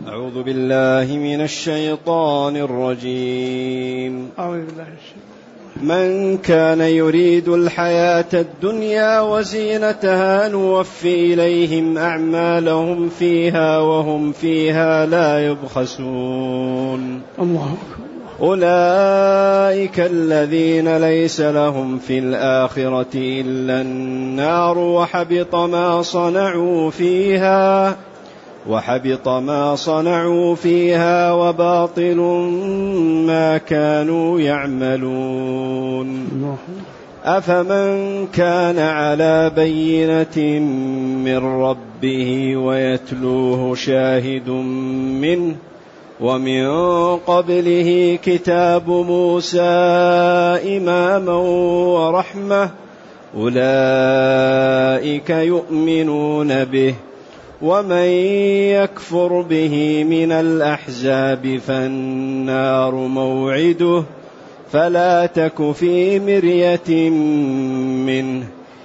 أعوذ بالله من الشيطان الرجيم. من كان يريد الحياة الدنيا وزينتها نوفي إليهم أعمالهم فيها وهم فيها لا يبخسون. الله. أولئك الذين ليس لهم في الآخرة إلا النار وحبط ما صنعوا فيها وباطل ما كانوا يعملون. أفمن كان على بينة من ربه ويتلوه شاهد منه ومن قبله كتاب موسى إماما ورحمة أولئك يؤمنون به ومن يكفر به من الأحزاب فالنار موعده فلا تك في مرية منه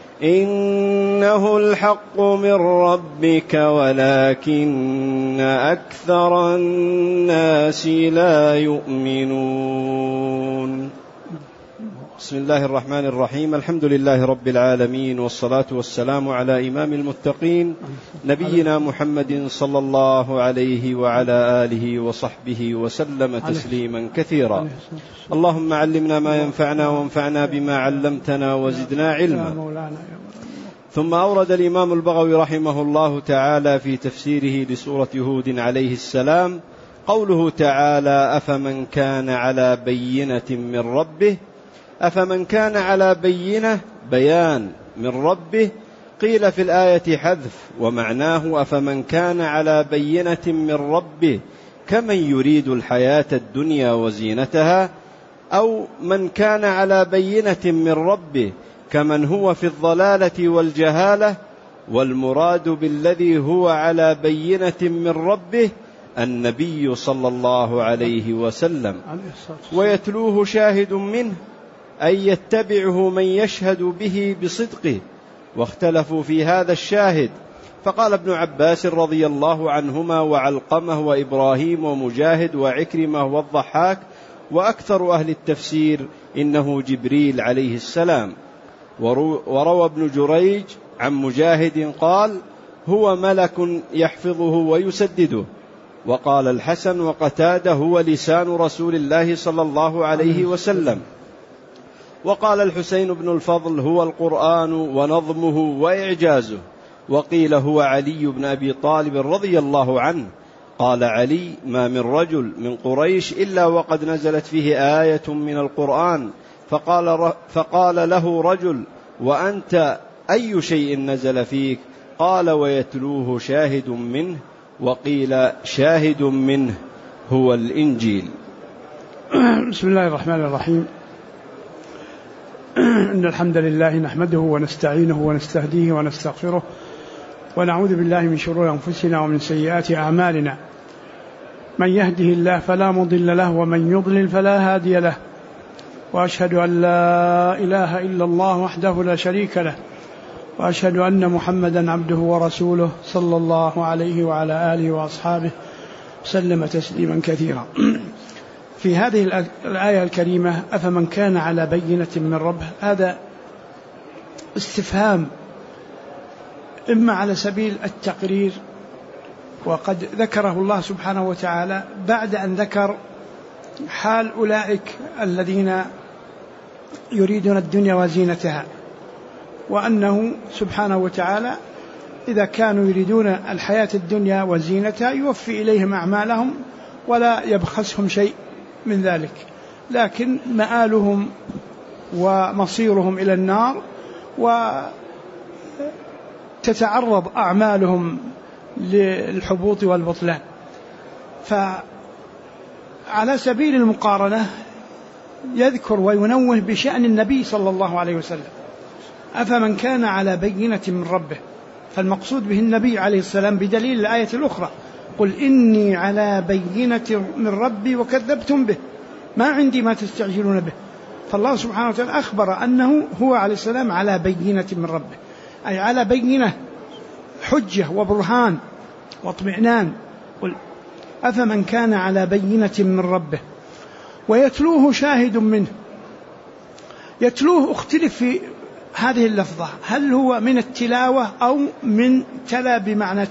إنه الحق من ربك ولكن أكثر الناس لا يؤمنون. بسم الله الرحمن الرحيم. الحمد لله رب العالمين، والصلاة والسلام على إمام المتقين نبينا محمد صلى الله عليه وعلى آله وصحبه وسلم تسليما كثيرا. اللهم علمنا ما ينفعنا وانفعنا بما علمتنا وزدنا علما. ثم أورد الإمام البغوي رحمه الله تعالى في تفسيره لسورة هود عليه السلام قوله تعالى: أفمن كان على بينة من ربه. أفمن كان على بينة بيان من ربه، قيل في الآية حذف، ومعناه أفمن كان على بينة من ربه كمن يريد الحياة الدنيا وزينتها، أو من كان على بينة من ربه كمن هو في الضلالة والجهالة. والمراد بالذي هو على بينة من ربه النبي صلى الله عليه وسلم، ويتلوه شاهد منه أي يتبعه من يشهد به بصدقه. واختلفوا في هذا الشاهد، فقال ابن عباس رضي الله عنهما وعلقمة وإبراهيم ومجاهد وعكرمة والضحاك وأكثر أهل التفسير إنه جبريل عليه السلام. وروى ابن جريج عن مجاهد قال: هو ملك يحفظه ويسدده. وقال الحسن وقتاده: هو لسان رسول الله صلى الله عليه وسلم. وقال الحسين بن الفضل: هو القرآن ونظمه وإعجازه. وقيل هو علي بن أبي طالب رضي الله عنه. قال علي: ما من رجل من قريش إلا وقد نزلت فيه آية من القرآن. فقال له رجل: وأنت أي شيء نزل فيك؟ قال: ويتلوه شاهد منه. وقيل شاهد منه هو الإنجيل. بسم الله الرحمن الرحيم. إن الحمد لله نحمده ونستعينه ونستهديه ونستغفره، ونعوذ بالله من شرور أنفسنا ومن سيئات أعمالنا. من يهده الله فلا مضل له، ومن يضلل فلا هادي له. وأشهد أن لا إله إلا الله وحده لا شريك له، وأشهد أن محمدا عبده ورسوله صلى الله عليه وعلى آله وأصحابه سلم تسليما كثيرا. في هذه الآية الكريمة: أفمن كان على بينة من ربه، هذا استفهام إما على سبيل التقرير، وقد ذكره الله سبحانه وتعالى بعد أن ذكر حال أولئك الذين يريدون الدنيا وزينتها، وأنه سبحانه وتعالى إذا كانوا يريدون الحياة الدنيا وزينتها يوفي إليهم أعمالهم ولا يبخسهم شيء من ذلك، لكن مآلهم ومصيرهم إلى النار، وتتعرض أعمالهم للحبوط والبطلان. فعلى سبيل المقارنة يذكر وينوه بشأن النبي صلى الله عليه وسلم: أفمن كان على بينة من ربه. فالمقصود به النبي عليه السلام بدليل الآية الأخرى: قل إني على بينة من ربي وكذبتم به، ما عندي ما تستعجلون به. فالله سبحانه وتعالى أخبر أنه هو عليه السلام على بينة من ربه، أي على بينة، حجة وبرهان واطمئنان. قل أفمن كان على بينة من ربه ويتلوه شاهد منه. يتلوه اختلف في هذه اللفظة، هل هو من التلاوة أو من تلا بمعنى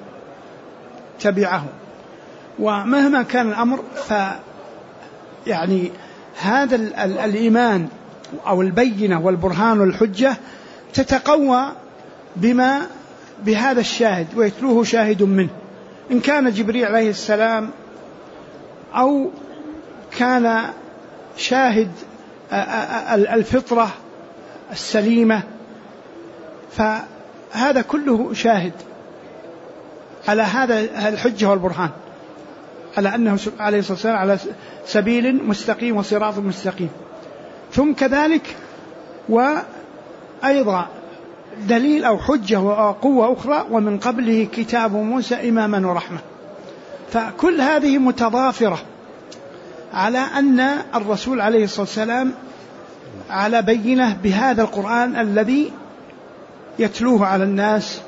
تبعه. ومهما كان الأمر يعني هذا الإيمان أو البينة والبرهان والحجة تتقوى بهذا الشاهد، ويتلوه شاهد منه، إن كان جبريل عليه السلام أو كان شاهد الفطرة السليمة، فهذا كله شاهد على هذا الحجة والبرهان، على أنه عليه الصلاة والسلام على سبيل مستقيم وصراط مستقيم. ثم كذلك وأيضا دليل أو حجة وقوة أخرى، ومن قبله كتاب موسى إماما ورحمة. فكل هذه متضافرة على أن الرسول عليه الصلاة والسلام على بينة بهذا القرآن الذي يتلوه على الناس،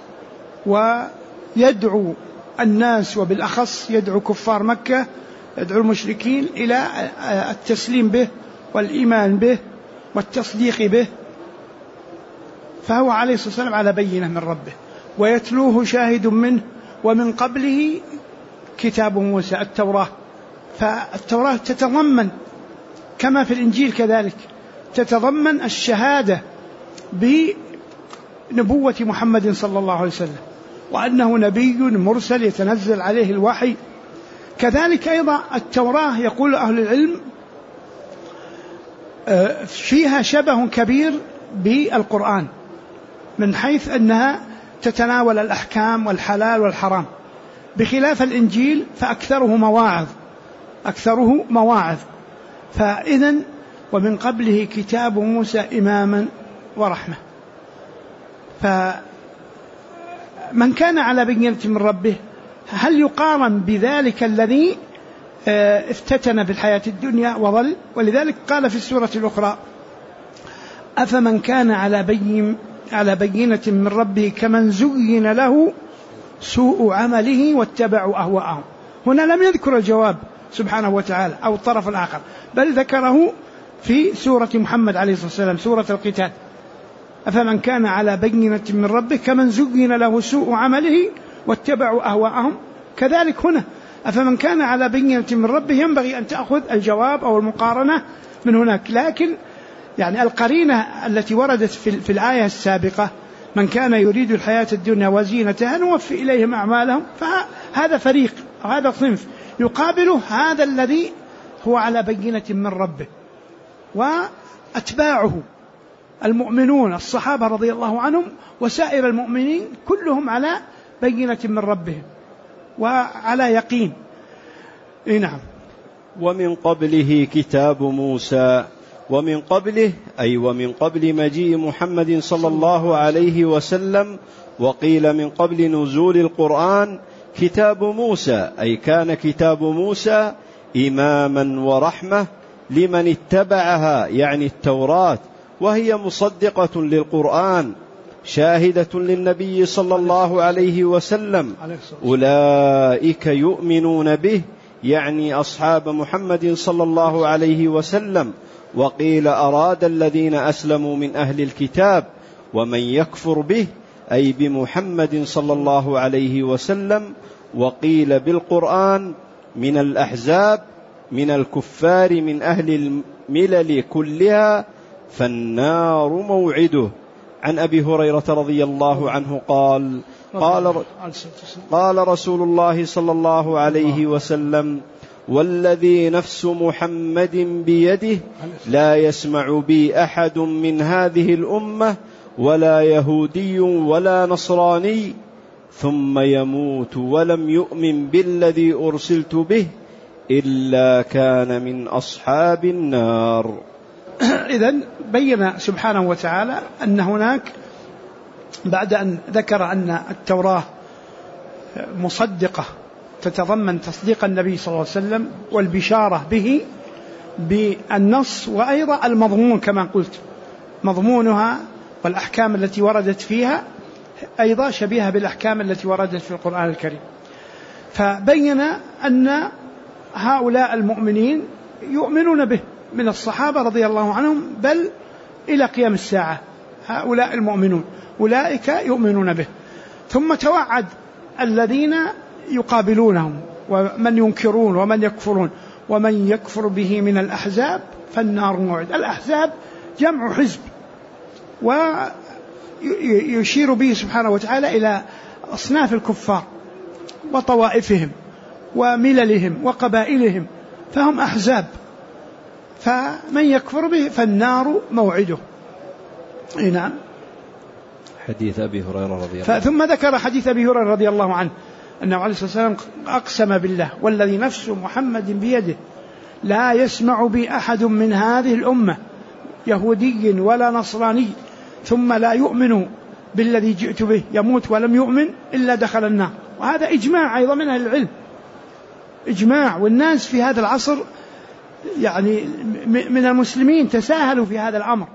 ويدعو الناس، وبالأخص يدعو كفار مكة، يدعو المشركين إلى التسليم به والإيمان به والتصديق به. فهو عليه الصلاة والسلام على بينة من ربه، ويتلوه شاهد منه، ومن قبله كتاب موسى التوراة. فالتوراة تتضمن كما في الإنجيل كذلك تتضمن الشهادة بنبوة محمد صلى الله عليه وسلم، وأنه نبي مرسل يتنزل عليه الوحي. كذلك أيضا التوراة يقول أهل العلم فيها شبه كبير بالقرآن، من حيث أنها تتناول الأحكام والحلال والحرام، بخلاف الإنجيل فأكثره مواعظ. فإذن ومن قبله كتاب موسى إماما ورحمة. فمن كان على بينة من ربه هل يقارن بذلك الذي افتتن في الحياة الدنيا وضل؟ ولذلك قال في السورة الأخرى أفمن كان على بينة من ربه كمن زين له سوء عمله واتبعوا أهواءهم. هنا لم يذكر الجواب سبحانه وتعالى أو الطرف الآخر، بل ذكره في سورة محمد عليه الصلاة والسلام، سورة القتال. أفمن كان على بينة من ربه كمن زين له سوء عمله واتبعوا أهواءهم. كذلك هنا أفمن كان على بينة من ربه ينبغي أن تأخذ الجواب أو المقارنة من هناك، لكن يعني القرينة التي وردت في الآية السابقة من كان يريد الحياة الدنيا وزينتها نوفي إليهم أعمالهم، فهذا فريق وهذا صنف يقابله هذا الذي هو على بينة من ربه، وأتباعه المؤمنون الصحابة رضي الله عنهم وسائر المؤمنين كلهم على بينة من ربهم وعلى يقين. نعم. ومن قبله كتاب موسى، ومن قبله أي ومن قبل مجيء محمد صلى الله عليه وسلم، وقيل من قبل نزول القرآن كتاب موسى، أي كان كتاب موسى إماما ورحمة لمن اتبعها، يعني التوراة، وهي مصدقة للقرآن شاهدة للنبي صلى الله عليه وسلم. أولئك يؤمنون به، يعني أصحاب محمد صلى الله عليه وسلم. وقيل أراد الذين أسلموا من أهل الكتاب، ومن يكفر به أي بمحمد صلى الله عليه وسلم. وقيل بالقرآن من الأحزاب من الكفار من أهل الملل كلها، فالنار موعده. عن أبي هريرة رضي الله عنه قال رسول الله صلى الله عليه وسلم والذي نفس محمد بيده لا يسمع بي أحد من هذه الأمة ولا يهودي ولا نصراني ثم يموت ولم يؤمن بالذي أرسلت به إلا كان من أصحاب النار. إذن بين سبحانه وتعالى أن هناك بعد أن ذكر أن التوراة مصدقة تتضمن تصديق النبي صلى الله عليه وسلم والبشارة به بالنص، وأيضا المضمون كما قلت مضمونها والأحكام التي وردت فيها أيضا شبيهة بالأحكام التي وردت في القرآن الكريم. فبين أن هؤلاء المؤمنين يؤمنون به من الصحابة رضي الله عنهم بل إلى قيام الساعة. هؤلاء المؤمنون أولئك يؤمنون به. ثم توعد الذين يقابلونهم ومن ينكرون ومن يكفرون ومن يكفر به من الأحزاب فالنار موعد. الأحزاب جمع حزب، ويشير به سبحانه وتعالى إلى أصناف الكفار وطوائفهم ومللهم وقبائلهم، فهم أحزاب، فمن يكفر به فالنار موعده. نعم. حديث أبي هريرة رضي الله عنه. ثم ذكر حديث أبي هريرة رضي الله عنه أنه عليه الصلاة والسلام أقسم بالله والذي نفس محمد بيده لا يسمع بي أحد من هذه الأمة يهودي ولا نصراني ثم لا يؤمن بالذي جئت به يموت ولم يؤمن إلا دخل النار. وهذا إجماع أيضا من أهل العلم، إجماع. والناس في هذا العصر يعني من المسلمين تساهلوا في هذا الأمر،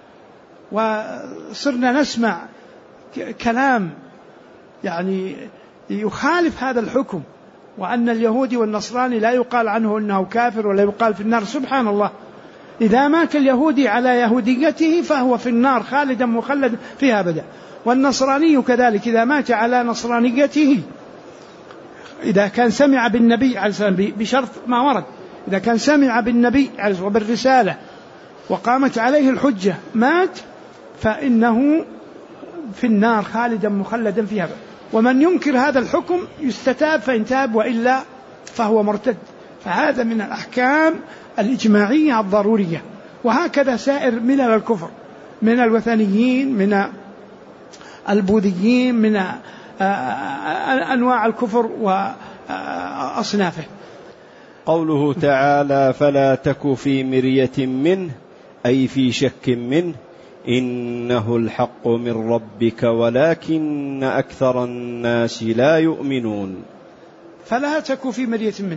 وصرنا نسمع كلام يعني يخالف هذا الحكم، وأن اليهودي والنصراني لا يقال عنه أنه كافر ولا يقال في النار. سبحان الله، إذا مات اليهودي على يهوديته فهو في النار خالدا مخلدا فيها أبدا، والنصراني كذلك إذا مات على نصرانيته، إذا كان سمع بالنبي عليه السلام بشرط ما ورد، إذا كان سمع بالنبي وبالرسالة وقامت عليه الحجة مات فإنه في النار خالدا مخلدا فيها. ومن ينكر هذا الحكم يستتاب فإن تاب، وإلا فهو مرتد. فهذا من الأحكام الإجماعية الضرورية. وهكذا سائر ملل الكفر من الوثنيين، من البوذيين، من أنواع الكفر وأصنافه. قوله تعالى فلا تك في مرية منه أي في شك منه إنه الحق من ربك ولكن أكثر الناس لا يؤمنون. فلا تك في مرية منه،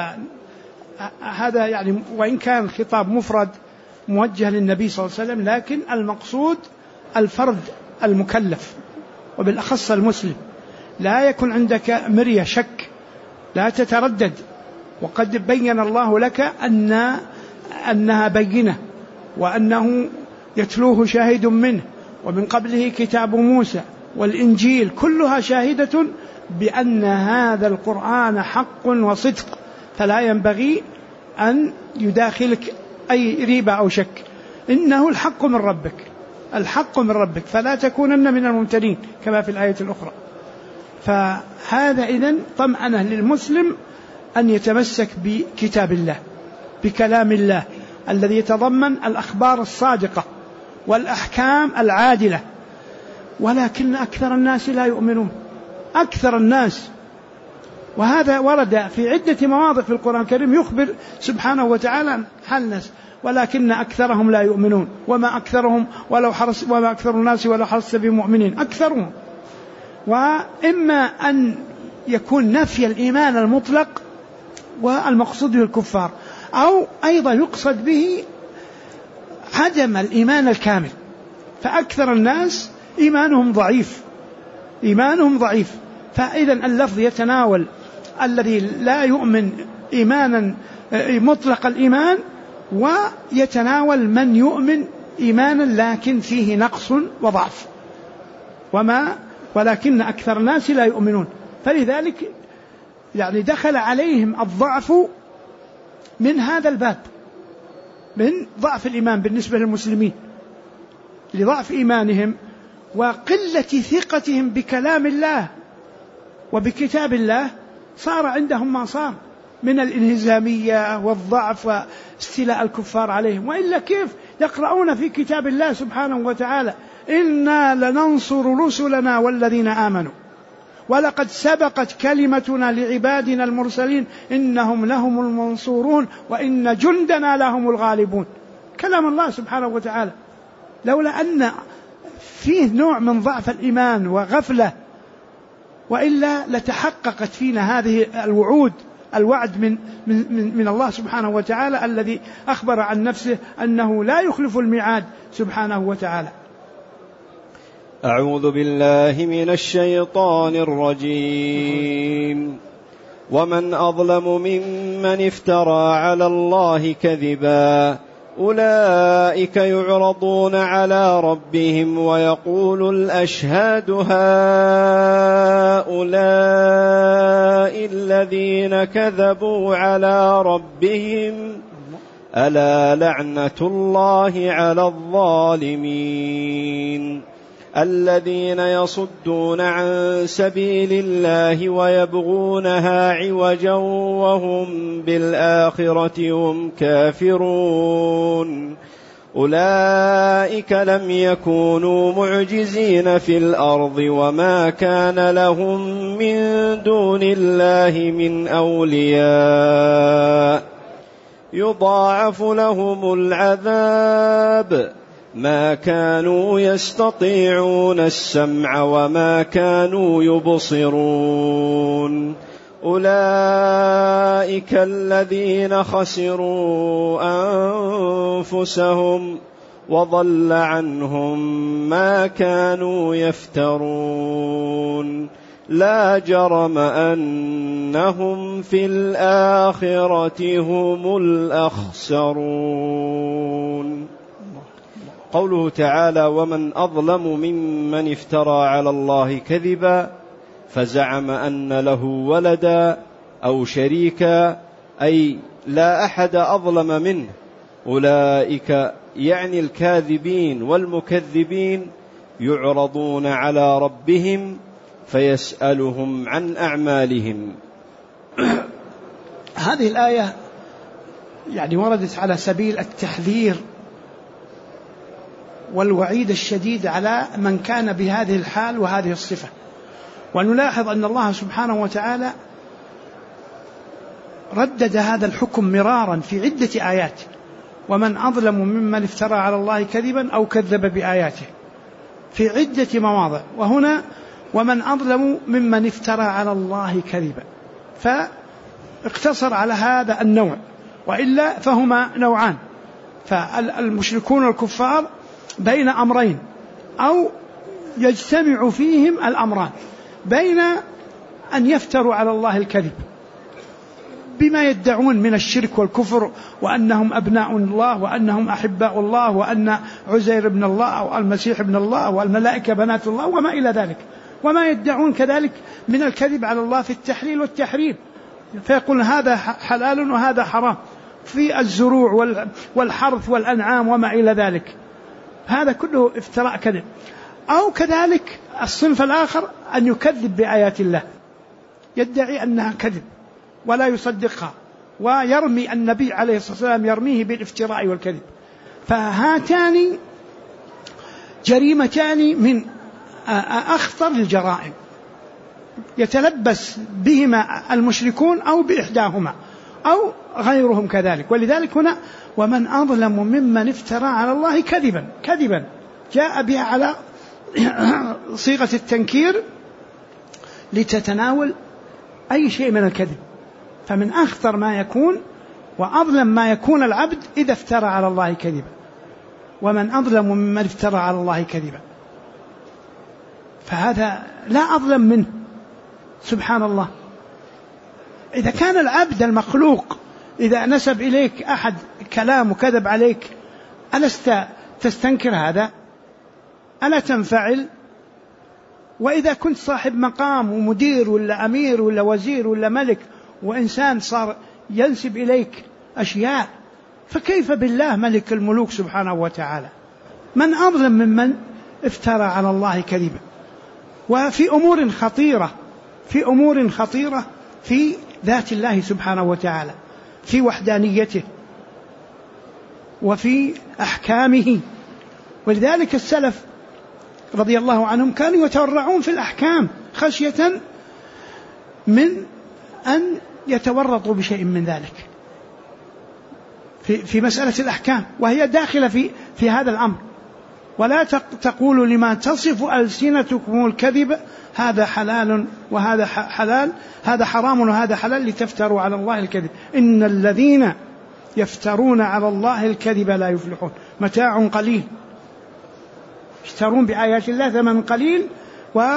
فهذا يعني وإن كان الخطاب مفرد موجه للنبي صلى الله عليه وسلم، لكن المقصود الفرد المكلف وبالأخص المسلم. لا يكن عندك مرية شك، لا تتردد، وقد بين الله لك أنها بينة، وأنه يتلوه شاهد منه، ومن قبله كتاب موسى والإنجيل، كلها شاهدة بأن هذا القرآن حق وصدق، فلا ينبغي أن يداخلك أي ريبة أو شك. إنه الحق من ربك، الحق من ربك، فلا تكونن من الممترين كما في الآية الأخرى. فهذا إذن طمأنة للمسلم أن يتمسك بكتاب الله، بكلام الله الذي يتضمن الأخبار الصادقة والأحكام العادلة. ولكن أكثر الناس لا يؤمنون، أكثر الناس. وهذا ورد في عدة مواضع في القرآن الكريم يخبر سبحانه وتعالى عن حال الناس، ولكن أكثرهم لا يؤمنون وما أكثر الناس ولو حرصت بمؤمنين أكثرهم. وإما أن يكون نفي الإيمان المطلق والمقصود به الكفار، أو أيضا يقصد به عدم الإيمان الكامل، فأكثر الناس إيمانهم ضعيف. فإذا اللفظ يتناول الذي لا يؤمن إيمانا مطلق الإيمان، ويتناول من يؤمن إيمانا لكن فيه نقص وضعف، ولكن أكثر الناس لا يؤمنون. فلذلك يعني دخل عليهم الضعف من هذا الباب، من ضعف الإيمان بالنسبة للمسلمين، لضعف إيمانهم وقلة ثقتهم بكلام الله وبكتاب الله، صار عندهم ما صار من الانهزامية والضعف واستيلاء الكفار عليهم. وإلا كيف يقرؤون في كتاب الله سبحانه وتعالى إنا لننصر رسلنا والذين آمنوا ولقد سبقت كلمتنا لعبادنا المرسلين إنهم لهم المنصورون وإن جندنا لهم الغالبون. كلام الله سبحانه وتعالى. لولا أن فيه نوع من ضعف الإيمان وغفلة، وإلا لتحققت فينا هذه الوعد من الله سبحانه وتعالى الذي أخبر عن نفسه أنه لا يخلف الميعاد سبحانه وتعالى. أعوذ بالله من الشيطان الرجيم. ومن أظلم ممن افترى على الله كذبا أولئك يعرضون على ربهم ويقول الأشهاد هؤلاء الذين كذبوا على ربهم ألا لعنة الله على الظالمين الذين يصدون عن سبيل الله ويبغونها عوجا وهم بالآخرة هم كافرون أولئك لم يكونوا معجزين في الأرض وما كان لهم من دون الله من أولياء يضاعف لهم العذاب ما كانوا يستطيعون السمع وما كانوا يبصرون أولئك الذين خسروا أنفسهم وضل عنهم ما كانوا يفترون لا جرم أنهم في الآخرة هم الأخسرون. قوله تعالى ومن أظلم ممن افترى على الله كذبا فزعم أن له ولدا أو شريكا أي لا أحد أظلم منه. أولئك يعني الكاذبين والمكذبين يعرضون على ربهم فيسألهم عن أعمالهم. هذه الآية يعني وردت على سبيل التحذير والوعيد الشديد على من كان بهذه الحال وهذه الصفة. ونلاحظ أن الله سبحانه وتعالى ردد هذا الحكم مرارا في عدة آيات ومن أظلم ممن افترى على الله كذبا أو كذب بآياته في عدة مواضع. وهنا ومن أظلم ممن افترى على الله كذبا فاقتصر على هذا النوع وإلا فهما نوعان. فالمشركون الكفار بين أمرين أو يجتمع فيهم الأمران بين أن يفتروا على الله الكذب بما يدعون من الشرك والكفر وأنهم أبناء الله وأنهم أحباء الله وأن عزير ابن الله أو المسيح ابن الله والملائكة بنات الله وما إلى ذلك وما يدعون كذلك من الكذب على الله في التحليل والتحريم فيقول هذا حلال وهذا حرام في الزروع والحرث والأنعام وما إلى ذلك هذا كله افتراء كذب. أو كذلك الصنف الآخر أن يكذب بآيات الله يدعي أنها كذب ولا يصدقها ويرمي النبي عليه الصلاة والسلام يرميه بالافتراء والكذب. فهاتان جريمتان من أخطر الجرائم يتلبس بهما المشركون أو بإحداهما أو غيرهم كذلك. ولذلك هنا ومن أظلم ممن افترى على الله كذبا جاء بها على صيغة التنكير لتتناول أي شيء من الكذب. فمن أخطر ما يكون وأظلم ما يكون العبد إذا افترى على الله كذبا. ومن أظلم ممن افترى على الله كذبا فهذا لا أظلم منه سبحان الله. إذا كان العبد المخلوق إذا نسب إليك أحد كلام وكذب عليك ألست تستنكر هذا؟ ألا تنفعل؟ وإذا كنت صاحب مقام ومدير ولا أمير ولا وزير ولا ملك وإنسان صار ينسب إليك أشياء فكيف بالله ملك الملوك سبحانه وتعالى؟ من أظلم ممن افترى على الله كذبا. وفي أمور خطيرة في ذات الله سبحانه وتعالى في وحدانيته وفي أحكامه. ولذلك السلف رضي الله عنهم كانوا يتورعون في الأحكام خشية من أن يتورطوا بشيء من ذلك في مسألة الأحكام وهي داخلة في هذا الأمر. ولا تقولوا لما تصف ألسنتكم الكذب هذا حلال وهذا حلال هذا حرام وهذا حلال لتفتروا على الله الكذب إن الذين يفترون على الله الكذب لا يفلحون متاع قليل يشترون بآيات الله ثمن قليل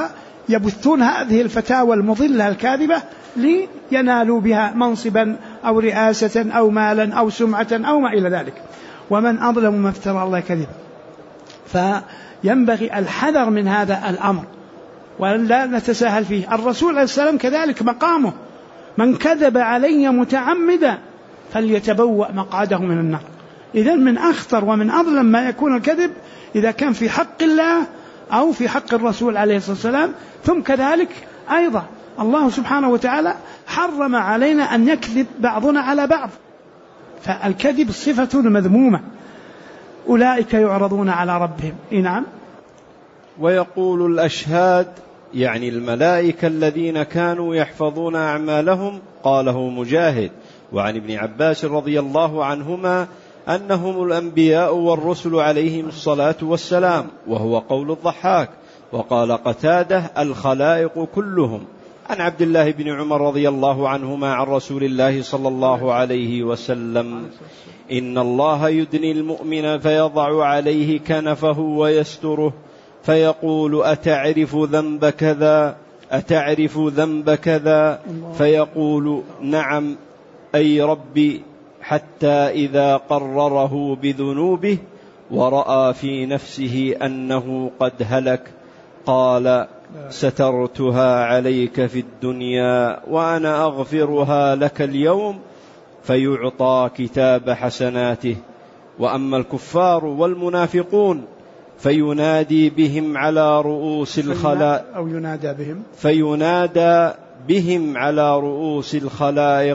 يبثون هذه الفتاوى المضلة الكاذبة لينالوا بها منصبا أو رئاسة أو مالا أو سمعة أو ما إلى ذلك. ومن أظلم ما افترى على الله كذبا. فينبغي الحذر من هذا الأمر ولا نتساهل فيه. الرسول عليه السلام كذلك مقامه: من كذب علي متعمدا فليتبوأ مقعده من النار. إذن من أخطر ومن أظلم ما يكون الكذب إذا كان في حق الله أو في حق الرسول عليه الصلاة والسلام. ثم كذلك أيضا الله سبحانه وتعالى حرم علينا أن يكذب بعضنا على بعض، فالكذب صفة مذمومة. أولئك يعرضون على ربهم. نعم. ويقول الأشهاد يعني الملائكة الذين كانوا يحفظون أعمالهم. قاله مجاهد. وعن ابن عباس رضي الله عنهما أنهم الأنبياء والرسل عليهم الصلاة والسلام، وهو قول الضحاك. وقال قتادة: الخلائق كلهم. عن عبد الله بن عمر رضي الله عنهما عن رسول الله صلى الله عليه وسلم: إن الله يدني المؤمن فيضع عليه كنفه ويستره فيقول: أتعرف ذنب كذا؟ أتعرف ذنب كذا؟ فيقول: نعم أي ربي، حتى إذا قرره بذنوبه ورأى في نفسه أنه قد هلك قال: سترتها عليك في الدنيا وأنا أغفرها لك اليوم، فيعطى كتاب حسناته. وأما الكفار والمنافقون فينادي بهم على رؤوس الخلائق، أو فينادى بهم على رؤوس الخلائق: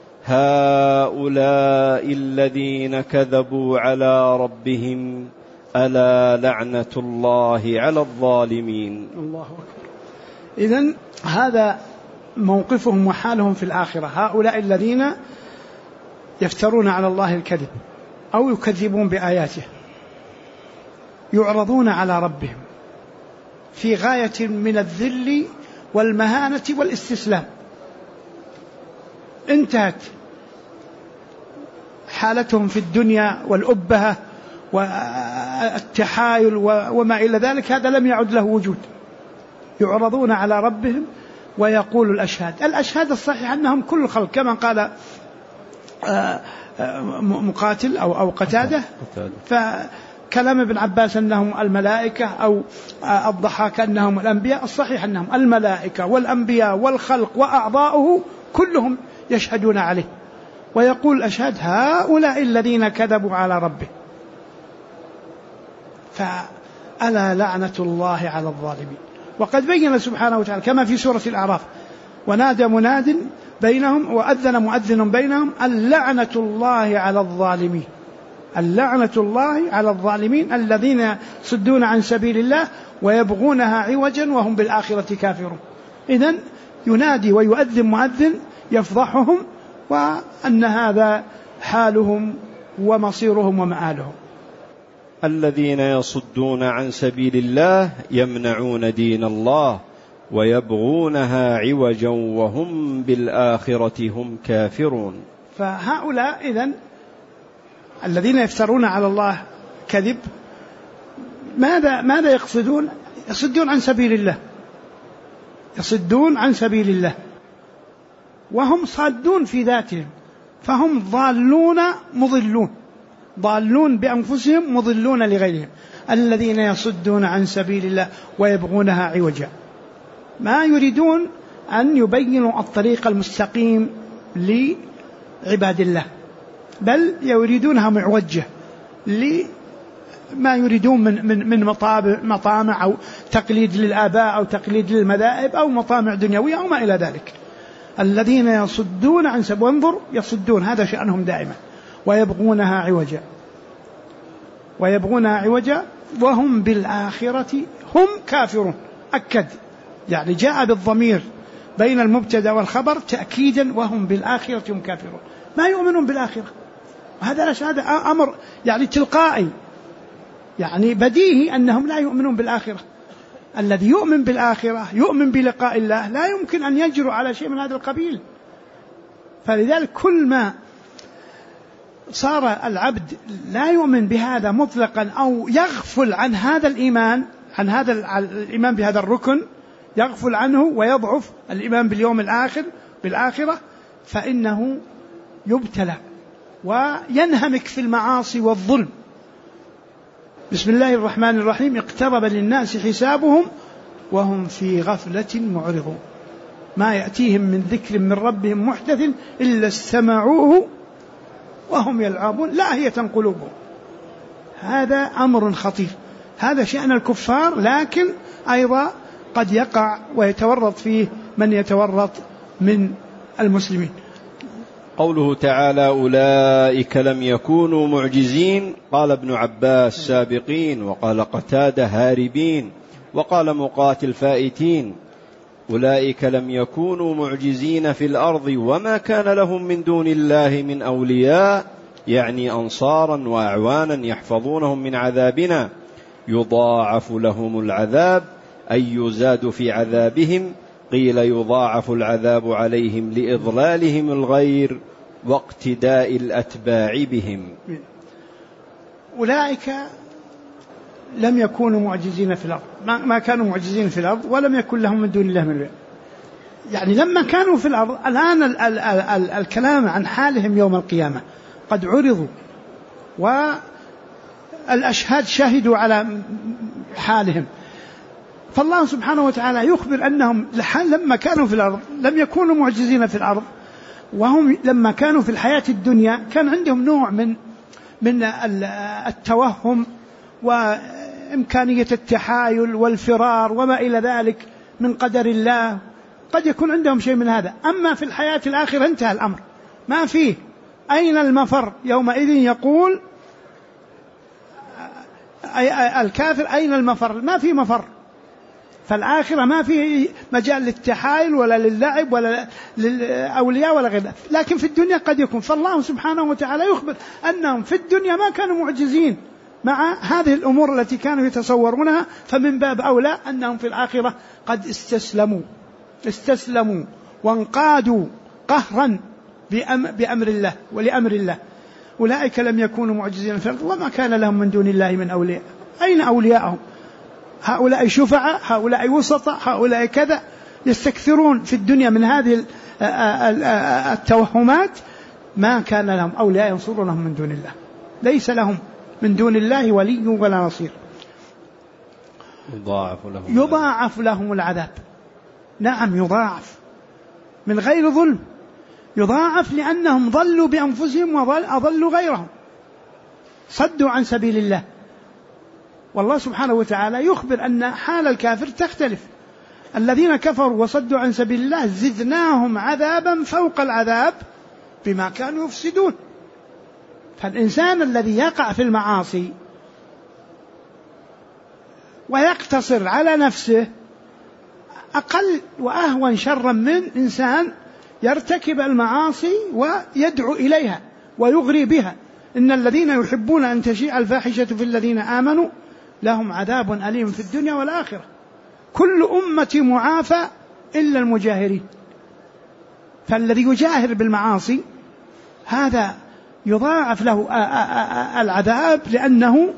هؤلاء الذين كذبوا على ربهم، ألا لعنة الله على الظالمين. الله أكبر. إذن هذا موقفهم وحالهم في الآخرة. هؤلاء الذين يفترون على الله الكذب أو يكذبون بآياته يعرضون على ربهم في غاية من الذل والمهانة والاستسلام. انتهت حالتهم في الدنيا والأبهة والتحايل وما إلى ذلك، هذا لم يعد له وجود. يعرضون على ربهم ويقول الأشهاد الصحيح أنهم كل الخلق، كما قال مقاتل أو قتادة. فكلام ابن عباس أنهم الملائكة أو الضحاك أنهم الأنبياء، الصحيح أنهم الملائكة والأنبياء والخلق وأعضاؤه كلهم يشهدون عليه. ويقول الأشهاد: هؤلاء الذين كذبوا على ربه، فألا لعنة الله على الظالمين. وقد بين سبحانه وتعالى كما في سورة الأعراف: ونادى مناد بينهم وأذن مؤذن بينهم اللعنة الله على الظالمين. اللعنة الله على الظالمين الذين يصدون عن سبيل الله ويبغونها عوجا وهم بالآخرة كافرون. إذن ينادي ويؤذن مؤذن يفضحهم، وأن هذا حالهم ومصيرهم ومآلهم. الذين يصدون عن سبيل الله يمنعون دين الله ويبغونها عوجا وهم بالآخرة هم كافرون. فهؤلاء إذن الذين يفترون على الله كذب ماذا يقصدون؟ يصدون عن سبيل الله، يصدون عن سبيل الله وهم صادون في ذاتهم، فهم ضالون مضلون، ضالون بأنفسهم مضلون لغيرهم. الذين يصدون عن سبيل الله ويبغونها عوجا، ما يريدون أن يبينوا الطريق المستقيم لعباد الله، بل يريدونها معوجة لما يريدون من مطامع أو تقليد للآباء أو تقليد للمذاهب أو مطامع دنيوية أو ما إلى ذلك. الذين يصدون عن سبيل، وانظر يصدون، هذا شأنهم دائما. ويبغونها عوجا، ويبغونها عوجا وهم بالآخرة هم كافرون. أكد، يعني جاء بالضمير بين المبتدأ والخبر تأكيدا، وهم بالآخرة هم كافرون، ما يؤمنون بالآخرة. هذا أمر يعني تلقائي، يعني بديهي أنهم لا يؤمنون بالآخرة. الذي يؤمن بالآخرة يؤمن بلقاء الله، لا يمكن أن يجرؤ على شيء من هذا القبيل. فلذلك كل ما صار العبد لا يؤمن بهذا مطلقا أو يغفل عن هذا الإيمان، عن هذا الإيمان بهذا الركن، يغفل عنه ويضعف الإيمان باليوم الآخر بالآخرة، فإنه يبتلى وينهمك في المعاصي والظلم. بسم الله الرحمن الرحيم: اقترب للناس حسابهم وهم في غفلة معرضون، ما يأتيهم من ذكر من ربهم محدث إلا استمعوه وهم يلعبون لاهية قلوبهم. هذا أمر خطير، هذا شأن الكفار، لكن أيضا قد يقع ويتورط فيه من يتورط من المسلمين. قوله تعالى: أولئك لم يكونوا معجزين، قال ابن عباس: سابقين، وقال قتادة: هاربين، وقال مقاتل: فائتين. أولئك لم يكونوا معجزين في الأرض وما كان لهم من دون الله من أولياء، يعني أنصارا وأعوانا يحفظونهم من عذابنا. يضاعف لهم العذاب أي يزاد في عذابهم، قيل يضاعف العذاب عليهم لإضلالهم الغير واقتداء الأتباع بهم. أولئك لم يكونوا معجزين في الأرض، ما كانوا معجزين في الأرض ولم يكن لهم من دون الله من ولي. يعني لما كانوا في الأرض، الآن الكلام عن حالهم يوم القيامة قد عرضوا والأشهاد شهدوا على حالهم، فالله سبحانه وتعالى يخبر أنهم لما كانوا في الأرض لم يكونوا معجزين في الأرض، وهم لما كانوا في الحياة الدنيا كان عندهم نوع من التوهم وإمكانية التحايل والفرار وما إلى ذلك من قدر الله، قد يكون عندهم شيء من هذا. أما في الحياة الآخرة انتهى الأمر، ما فيه. أين المفر؟ يومئذ يقول الكافر: أين المفر؟ ما في مفر. فالآخرة ما في مجال للتحايل ولا للعب ولا للأولياء ولا غير ذلك، لكن في الدنيا قد يكون. فالله سبحانه وتعالى يخبر أنهم في الدنيا ما كانوا معجزين مع هذه الأمور التي كانوا يتصورونها، فمن باب أولى أنهم في الآخرة قد استسلموا وانقادوا قهرا بأمر الله ولأمر الله. أولئك لم يكونوا معجزين في الأرض وما كان لهم من دون الله من أولياء. أين أولياءهم؟ هؤلاء شفعاء، هؤلاء وسطاء، هؤلاء كذا، يستكثرون في الدنيا من هذه التوهمات. ما كان لهم أولياء ينصرونهم من دون الله، ليس لهم من دون الله ولي ولا نصير. يضاعف لهم العذاب. نعم، يضاعف من غير ظلم، يضاعف لأنهم ضلوا بأنفسهم وأضلوا غيرهم، صدوا عن سبيل الله. والله سبحانه وتعالى يخبر أن حال الكافر تختلف. الذين كفروا وصدوا عن سبيل الله زدناهم عذابا فوق العذاب بما كانوا يفسدون. فالإنسان الذي يقع في المعاصي ويقتصر على نفسه أقل وأهون شرا من إنسان يرتكب المعاصي ويدعو إليها ويغري بها. إن الذين يحبون أن تشيع الفاحشة في الذين آمنوا لهم عذاب أليم في الدنيا والآخرة. كل أمة معافى إلا المجاهرين. فالذي يجاهر بالمعاصي هذا يضاعف له العذاب لأنه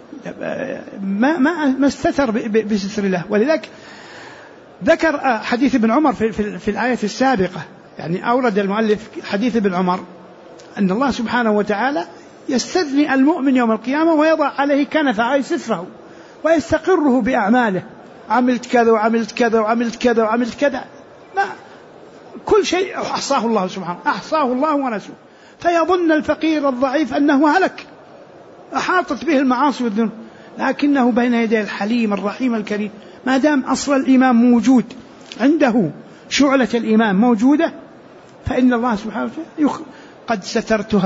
ما استتر بستر الله. ولذلك ذكر حديث ابن عمر في الآية السابقة، يعني أورد المؤلف حديث ابن عمر أن الله سبحانه وتعالى يستثني المؤمن يوم القيامة ويضع عليه كنفه أي ستره ويستقره بأعماله، عملت كذا وعملت كذا وعملت كذا وعملت كذا، كل شيء أحصاه الله سبحانه، أحصاه الله ونسوه. فيظن الفقير الضعيف أنه هلك، أحاطت به المعاصي والذنوب، لكنه بين يدي الحليم الرحيم الكريم. ما دام أصل الإيمان موجود عنده، شعلة الإيمان موجودة، فإن الله سبحانه وتعالى قد سترتها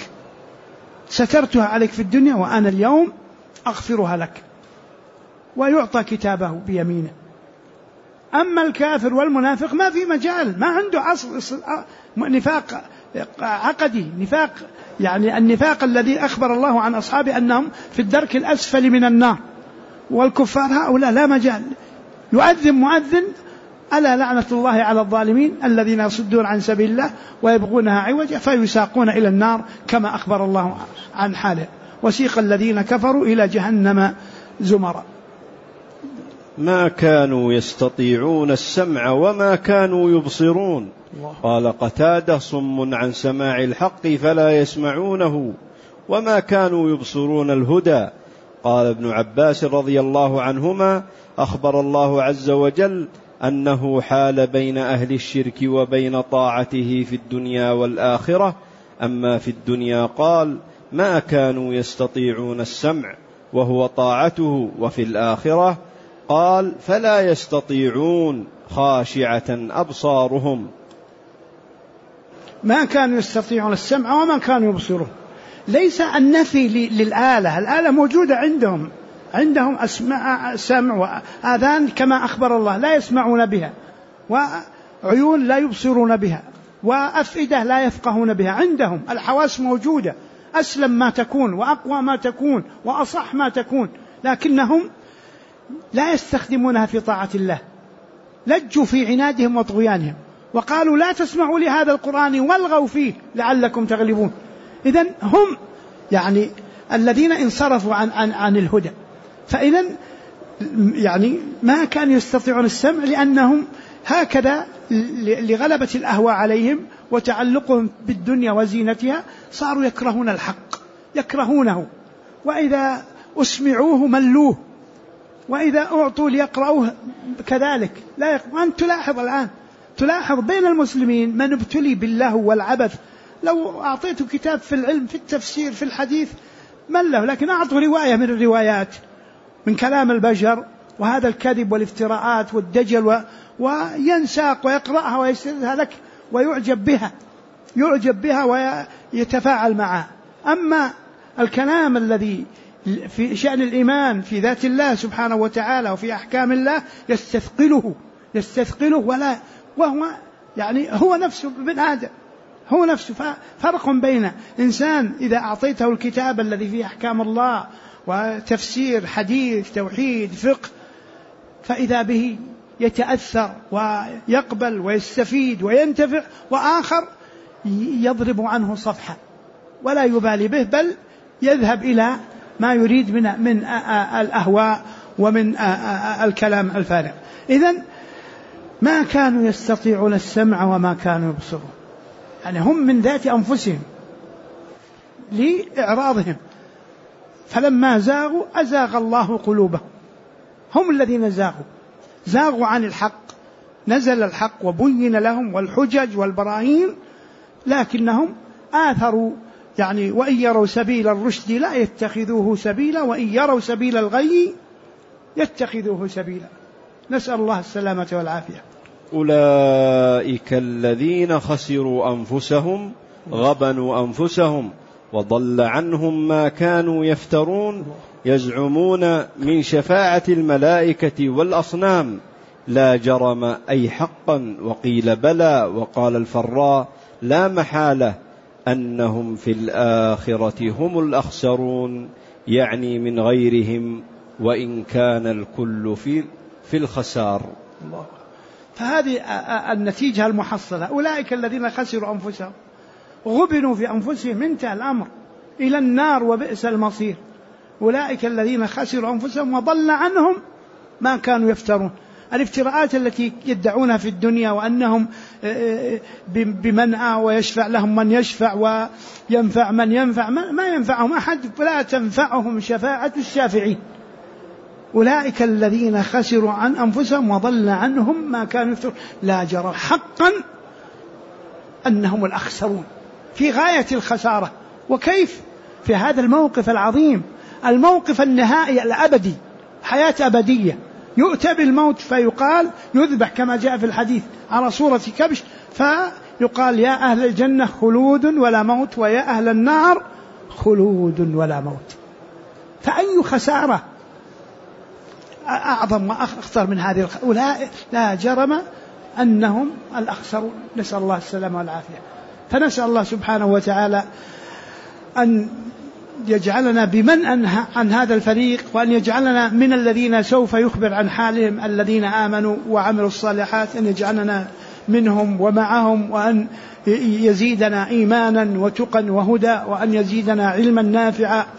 عليك في الدنيا وأنا اليوم أغفرها لك، ويعطى كتابه بيمينه. أما الكافر والمنافق ما في مجال، ما عنده أصل نفاق عقدي، نفاق يعني النفاق الذي أخبر الله عن أصحابه أنهم في الدرك الأسفل من النار. والكفار هؤلاء لا مجال. يؤذن مؤذن: ألا لعنة الله على الظالمين الذين يصدون عن سبيل الله ويبغونها عوجا فيساقون إلى النار كما أخبر الله عن حاله. وسيق الذين كفروا إلى جهنم زمرا. ما كانوا يستطيعون السمع وما كانوا يبصرون. قال قتادة: صم عن سماع الحق فلا يسمعونه وما كانوا يبصرون الهدى. قال ابن عباس رضي الله عنهما: أخبر الله عز وجل أنه حال بين أهل الشرك وبين طاعته في الدنيا والآخرة. أما في الدنيا قال: ما كانوا يستطيعون السمع وهو طاعته، وفي الآخرة قال: فلا يستطيعون خاشعة أبصارهم. ما كانوا يستطيعون السمع وما كانوا يبصرون، ليس النفي للآلة، الآلة موجودة عندهم سمع وآذان كما أخبر الله لا يسمعون بها، وعيون لا يبصرون بها، وأفئدة لا يفقهون بها. عندهم الحواس موجودة، أسلم ما تكون وأقوى ما تكون وأصح ما تكون، لكنهم لا يستخدمونها في طاعة الله، لجوا في عنادهم وطغيانهم وقالوا: لا تسمعوا لهذا القرآن والغوا فيه لعلكم تغلبون. إذن هم يعني الذين انصرفوا عن الهدى. فإذن يعني ما كانوا يستطيعون السمع لأنهم هكذا لغلبة الأهواء عليهم وتعلقهم بالدنيا وزينتها صاروا يكرهون الحق، يكرهونه، وإذا أسمعوه ملوه، وإذا أعطوا ليقرأوه كذلك لا وأنت تلاحظ الآن، تلاحظ بين المسلمين من ابتلي بالله والعبث. لو أعطيته كتاب في العلم في التفسير في الحديث من له، لكن أعطوا رواية من الروايات من كلام البشر وهذا الكذب والافتراءات والدجل وينساق ويقرأها ويسردها لك ويعجب بها ويتفاعل معها. أما الكلام الذي في شأن الإيمان في ذات الله سبحانه وتعالى وفي أحكام الله يستثقله وهو يعني هو نفسه ابن آدم، هو نفسه. فرق بين إنسان إذا أعطيته الكتاب الذي فيه أحكام الله وتفسير حديث توحيد فقه فإذا به يتأثر ويقبل ويستفيد وينتفع، وآخر يضرب عنه صفحة ولا يبالي به، بل يذهب إلى ما يريد من الأهواء ومن الكلام الفارغ. إذن ما كانوا يستطيعون السمع وما كانوا يبصرون، يعني هم من ذات أنفسهم لإعراضهم، فلما زاغوا أزاغ الله قلوبهم. هم الذين زاغوا عن الحق، نزل الحق وبين لهم والحجج والبراهين، لكنهم آثروا يعني وإن يروا سبيل الرشد لا يتخذوه سبيلا وإن يروا سبيل الغي يتخذوه سبيلا. نسأل الله السلامة والعافية. أولئك الذين خسروا أنفسهم غبنوا أنفسهم وضل عنهم ما كانوا يفترون، يزعمون من شفاعة الملائكة والأصنام لا جرم أي حقا، وقيل بلى، وقال الفراء لا محالة أنهم في الآخرة هم الأخسرون، يعني من غيرهم وإن كان الكل في الخسار. الله. فهذه النتيجة المحصلة، أولئك الذين خسروا أنفسهم غبنوا في أنفسهم، انتهى الأمر إلى النار وبئس المصير. أولئك الذين خسروا أنفسهم وضل عنهم ما كانوا يفترون. الافتراءات التي يدعونها في الدنيا وأنهم بمنع ويشفع لهم من يشفع وينفع من ينفع، ما ينفعهم أحد، ولا تنفعهم شفاعة الشافعين. أولئك الذين خسروا عن أنفسهم وضل عنهم ما كانوا يفترون، لا جرى حقا أنهم الأخسرون في غاية الخسارة. وكيف في هذا الموقف العظيم، الموقف النهائي الأبدي، حياة أبدية، يؤتى بالموت فيقال يذبح كما جاء في الحديث على صورة كبش، فيقال يا أهل الجنة خلود ولا موت ويا أهل النار خلود ولا موت. فأي خسارة أعظم وأخطر من هذه أولئك لا جرم أنهم الأخسرون. نسأل الله السلامة والعافية. فنسأل الله سبحانه وتعالى أن يجعلنا بمن أنهى عن هذا الفريق، وأن يجعلنا من الذين سوف يخبر عن حالهم الذين آمنوا وعملوا الصالحات، أن يجعلنا منهم ومعهم، وأن يزيدنا إيمانا وتقا وهدى، وأن يزيدنا علما نافعا،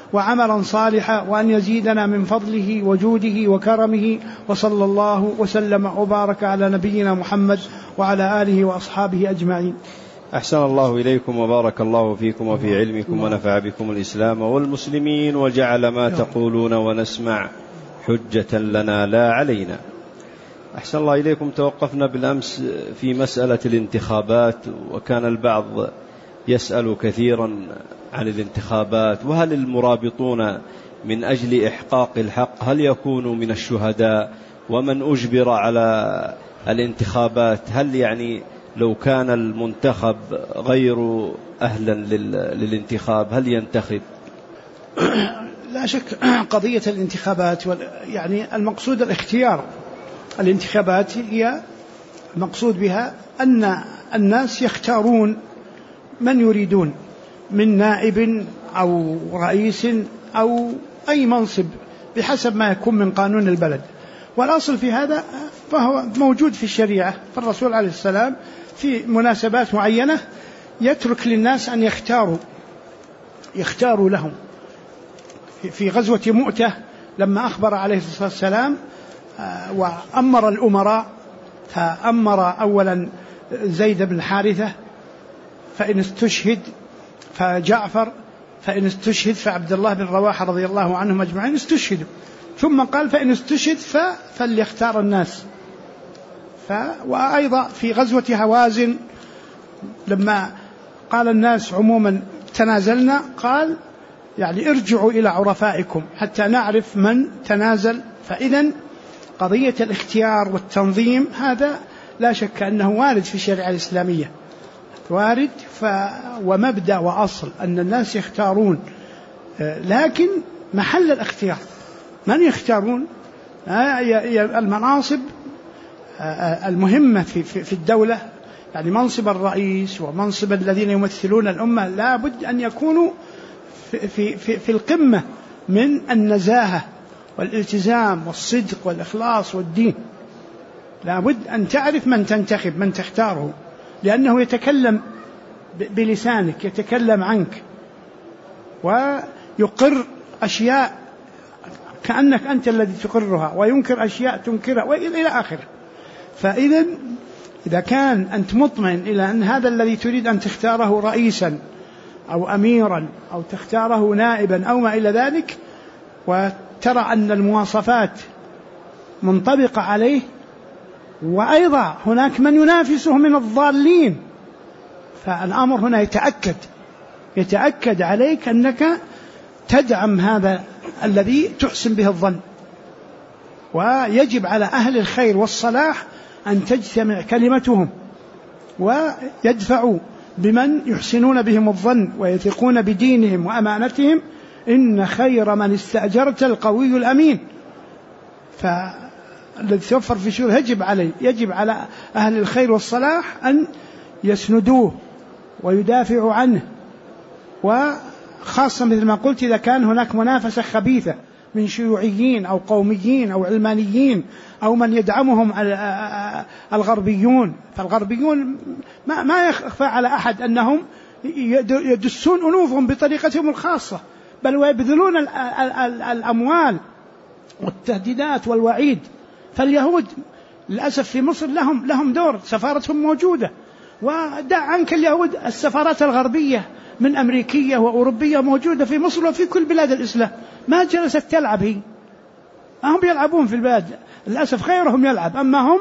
وعملا صالحا، وأن يزيدنا من فضله وجوده وكرمه، وصلى الله وسلم وبارك على نبينا محمد وعلى آله وأصحابه أجمعين. أحسن الله إليكم وبارك الله فيكم وفي علمكم ونفع بكم الإسلام والمسلمين، وجعل ما تقولون ونسمع حجة لنا لا علينا. أحسن الله إليكم. توقفنا بالأمس في مسألة الانتخابات، وكان البعض يسأل كثيرا عن الانتخابات، وهل المرابطون من أجل إحقاق الحق هل يكونوا من الشهداء؟ ومن أجبر على الانتخابات هل يعني لو كان المنتخب غير أهلا للانتخاب هل ينتخب؟ لا شك قضية الانتخابات يعني المقصود الاختيار. الانتخابات هي المقصود بها أن الناس يختارون من يريدون من نائب أو رئيس أو أي منصب بحسب ما يكون من قانون البلد. والأصل في هذا فهو موجود في الشريعة، فالرسول عليه السلام في مناسبات معينة يترك للناس أن يختاروا لهم. في غزوة مؤتة لما أخبر عليه الصلاة والسلام وأمر الأمراء، فأمر أولا زيد بن حارثة فإن استشهد فجعفر، فإن استشهد فعبد الله بن رواحة رضي الله عنهم أجمعين استشهدوا، ثم قال فإن استشهد فليختار الناس. وأيضا في غزوة هوازن لما قال الناس عموما تنازلنا، قال يعني ارجعوا إلى عرفائكم حتى نعرف من تنازل. فإذن قضية الاختيار والتنظيم هذا لا شك أنه وارد في الشريعة الإسلامية، وارد ومبدأ وأصل أن الناس يختارون، لكن محل الاختيار من يختارون؟ المناصب المهمة في الدولة، يعني منصب الرئيس ومنصب الذين يمثلون الأمة لا بد أن يكونوا في القمة من النزاهة والالتزام والصدق والإخلاص والدين. لا بد أن تعرف من تنتخب، من تختاره، لأنه يتكلم بلسانك، يتكلم عنك ويقر أشياء كأنك أنت الذي تقرها، وينكر أشياء تنكرها وإلى آخره. إذا كان أنت مطمئن إلى أن هذا الذي تريد أن تختاره رئيسا أو أميرا أو تختاره نائبا أو ما إلى ذلك، وترى أن المواصفات منطبقة عليه، وأيضا هناك من ينافسه من الضالين، فالأمر هنا يتأكد عليك أنك تدعم هذا الذي تحسن به الظن. ويجب على أهل الخير والصلاح أن تجتمع كلمتهم ويدفعوا بمن يحسنون بهم الظن ويثقون بدينهم وأمانتهم. إن خير من استأجرت القوي الأمين. فالذي توفر في شؤون يجب على أهل الخير والصلاح أن يسندوه ويدافعوا عنه، وخاصة مثل ما قلت إذا كان هناك منافسة خبيثة من شيوعيين أو قوميين أو علمانيين أو من يدعمهم الغربيون. فالغربيون ما يخفى على أحد أنهم يدسون أنوفهم بطريقتهم الخاصة، بل ويبذلون الأموال والتهديدات والوعيد. فاليهود للأسف في مصر لهم دور، سفارتهم موجودة، ودع عنك اليهود السفارات الغربية من أمريكية وأوروبية موجودة في مصر وفي كل بلاد الإسلام، ما جلست تلعب هي، هم يلعبون في البلاد للأسف، خيرهم يلعب، أما هم